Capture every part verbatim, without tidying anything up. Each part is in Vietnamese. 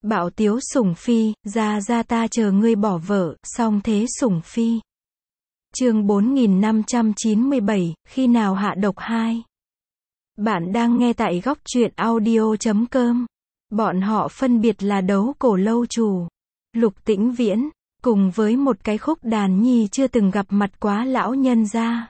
Bảo Tiếu Sủng Phi, ra ra ta chờ ngươi bỏ vợ, song thế Sủng Phi. Chương bốn nghìn năm trăm chín mươi bảy, khi nào hạ độc hai. Bạn đang nghe tại góc truyện audio chấm com. Bọn họ phân biệt là Đấu Cổ Lâu Chủ, Lục Tĩnh Viễn, cùng với một cái khúc đàn nhi chưa từng gặp mặt quá lão nhân gia.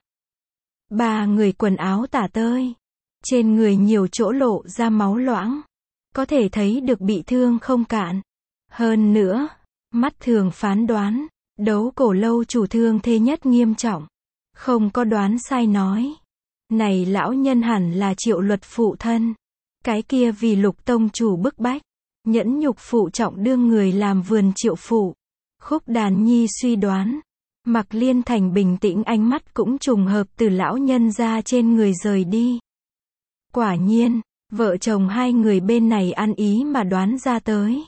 Ba người quần áo tả tơi, trên người nhiều chỗ lộ ra máu loãng, có thể thấy được bị thương không cạn. Hơn nữa, mắt thường phán đoán, Đấu Cổ Lâu Chủ thương thế nhất nghiêm trọng. Không có đoán sai nói, này lão nhân hẳn là Triệu Luật phụ thân. Cái kia vì Lục tông chủ bức bách, nhẫn nhục phụ trọng đưa người làm vườn Triệu phụ. Khúc đàn nhi suy đoán, Mạc Liên Thành bình tĩnh, ánh mắt cũng trùng hợp từ lão nhân ra trên người rời đi. Quả nhiên, vợ chồng hai người bên này ăn ý mà đoán ra tới.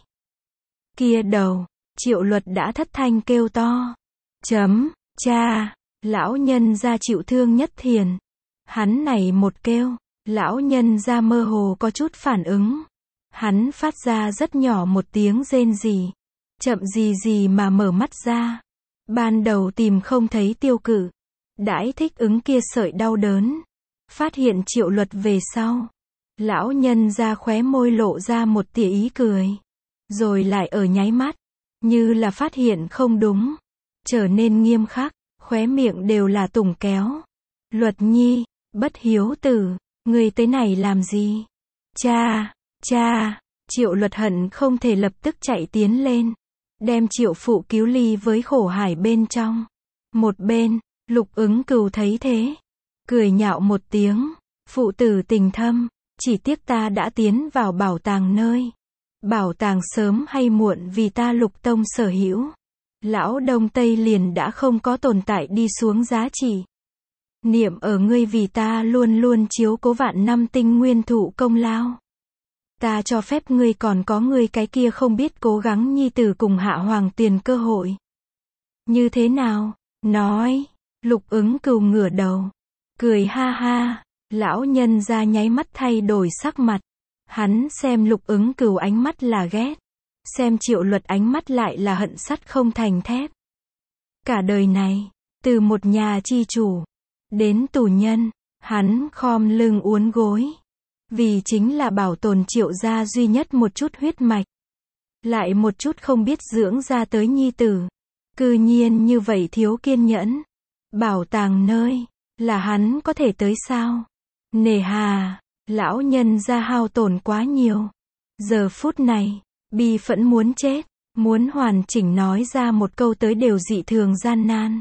Kia đầu, Triệu Luật đã thất thanh kêu to. Chấm, cha, lão nhân ra chịu thương nhất thiền. Hắn này một kêu, lão nhân ra mơ hồ có chút phản ứng. Hắn phát ra rất nhỏ một tiếng rên rỉ. Chậm gì gì mà mở mắt ra. Ban đầu tìm không thấy tiêu cự. Đãi thích ứng kia sợi đau đớn. Phát hiện Triệu Luật về sau. Lão nhân ra khóe môi lộ ra một tia ý cười. Rồi lại ở nháy mắt. Như là phát hiện không đúng. Trở nên nghiêm khắc. Khóe miệng đều là tùng kéo. Luật nhi, bất hiếu tử, người tới này làm gì? Cha, cha, Triệu Luật hận không thể lập tức chạy tiến lên. Đem Triệu phụ cứu ly với khổ hải bên trong. Một bên, Lục Ứng Cừu thấy thế. Cười nhạo một tiếng. Phụ tử tình thâm, chỉ tiếc ta đã tiến vào bảo tàng nơi. Bảo tàng sớm hay muộn vì ta Lục tông sở hữu. Lão Đông Tây liền đã không có tồn tại đi xuống giá trị. Niệm ở ngươi vì ta luôn luôn chiếu cố vạn năm tinh nguyên thụ công lao. Ta cho phép ngươi còn có ngươi cái kia không biết cố gắng nhi tử cùng Hạ Hoàng tiền cơ hội. Như thế nào? Nói. Lục Ứng Cừu ngửa đầu. Cười ha ha. Lão nhân ra nháy mắt thay đổi sắc mặt. Hắn xem Lục Ứng Cừu ánh mắt là ghét. Xem Triệu Luật ánh mắt lại là hận sắt không thành thép. Cả đời này, từ một nhà chi chủ đến tù nhân, hắn khom lưng uốn gối. Vì chính là bảo tồn Triệu gia duy nhất một chút huyết mạch. Lại một chút không biết dưỡng ra tới nhi tử. Cư nhiên như vậy thiếu kiên nhẫn. Bảo tàng nơi, là hắn có thể tới sao? Nề hà, lão nhân gia hao tổn quá nhiều. Giờ phút này, bi phẫn muốn chết, muốn hoàn chỉnh nói ra một câu tới đều dị thường gian nan.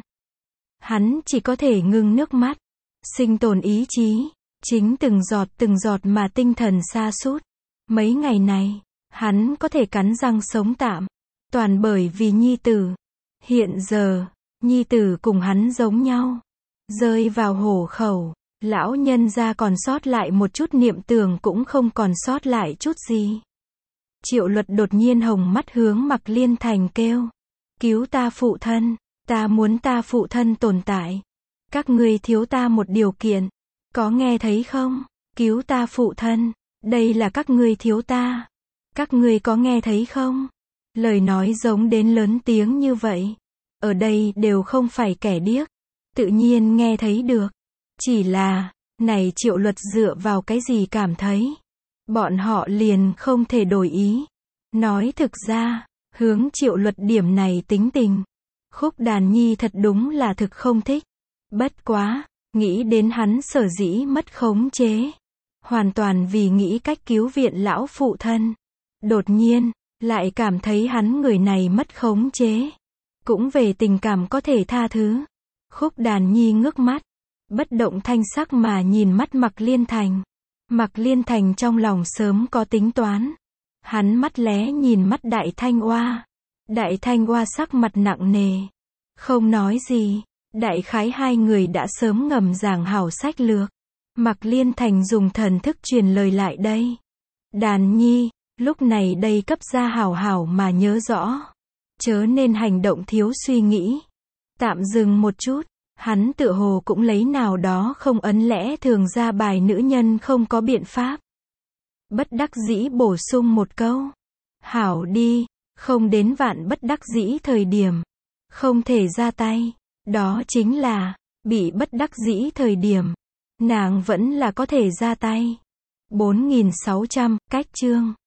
Hắn chỉ có thể ngưng nước mắt, sinh tồn ý chí, chính từng giọt từng giọt mà tinh thần sa sút. Mấy ngày này, hắn có thể cắn răng sống tạm, toàn bởi vì nhi tử. Hiện giờ, nhi tử cùng hắn giống nhau, rơi vào hổ khẩu, lão nhân gia còn sót lại một chút niệm tưởng cũng không còn sót lại chút gì. Triệu Luật đột nhiên hồng mắt hướng Mạc Liên Thành kêu. Cứu ta phụ thân, ta muốn ta phụ thân tồn tại. Các ngươi thiếu ta một điều kiện. Có nghe thấy không? Cứu ta phụ thân, đây là các ngươi thiếu ta. Các ngươi có nghe thấy không? Lời nói giống đến lớn tiếng như vậy. Ở đây đều không phải kẻ điếc. Tự nhiên nghe thấy được. Chỉ là, này Triệu Luật dựa vào cái gì cảm thấy? Bọn họ liền không thể đổi ý. Nói thực ra, hướng Triệu Luật điểm này tính tình. Khúc đàn nhi thật đúng là thực không thích. Bất quá, nghĩ đến hắn sở dĩ mất khống chế. Hoàn toàn vì nghĩ cách cứu viện lão phụ thân. Đột nhiên, lại cảm thấy hắn người này mất khống chế. Cũng về tình cảm có thể tha thứ. Khúc đàn nhi ngước mắt. Bất động thanh sắc mà nhìn mắt Mạc Liên Thành. Mạc Liên Thành trong lòng sớm có tính toán. Hắn mắt lé nhìn mắt Đại Thanh Oa. Đại Thanh Oa sắc mặt nặng nề. Không nói gì. Đại khái hai người đã sớm ngầm giảng hảo sách lược. Mạc Liên Thành dùng thần thức truyền lời lại đây. Đàn nhi, lúc này đây cấp ra hảo hảo mà nhớ rõ. Chớ nên hành động thiếu suy nghĩ. Tạm dừng một chút. Hắn tựa hồ cũng lấy nào đó không ấn lẽ thường ra bài nữ nhân không có biện pháp. Bất đắc dĩ bổ sung một câu. Hảo đi, không đến vạn bất đắc dĩ thời điểm, không thể ra tay. Đó chính là, bị bất đắc dĩ thời điểm, nàng vẫn là có thể ra tay. bốn nghìn sáu trăm, cách chương.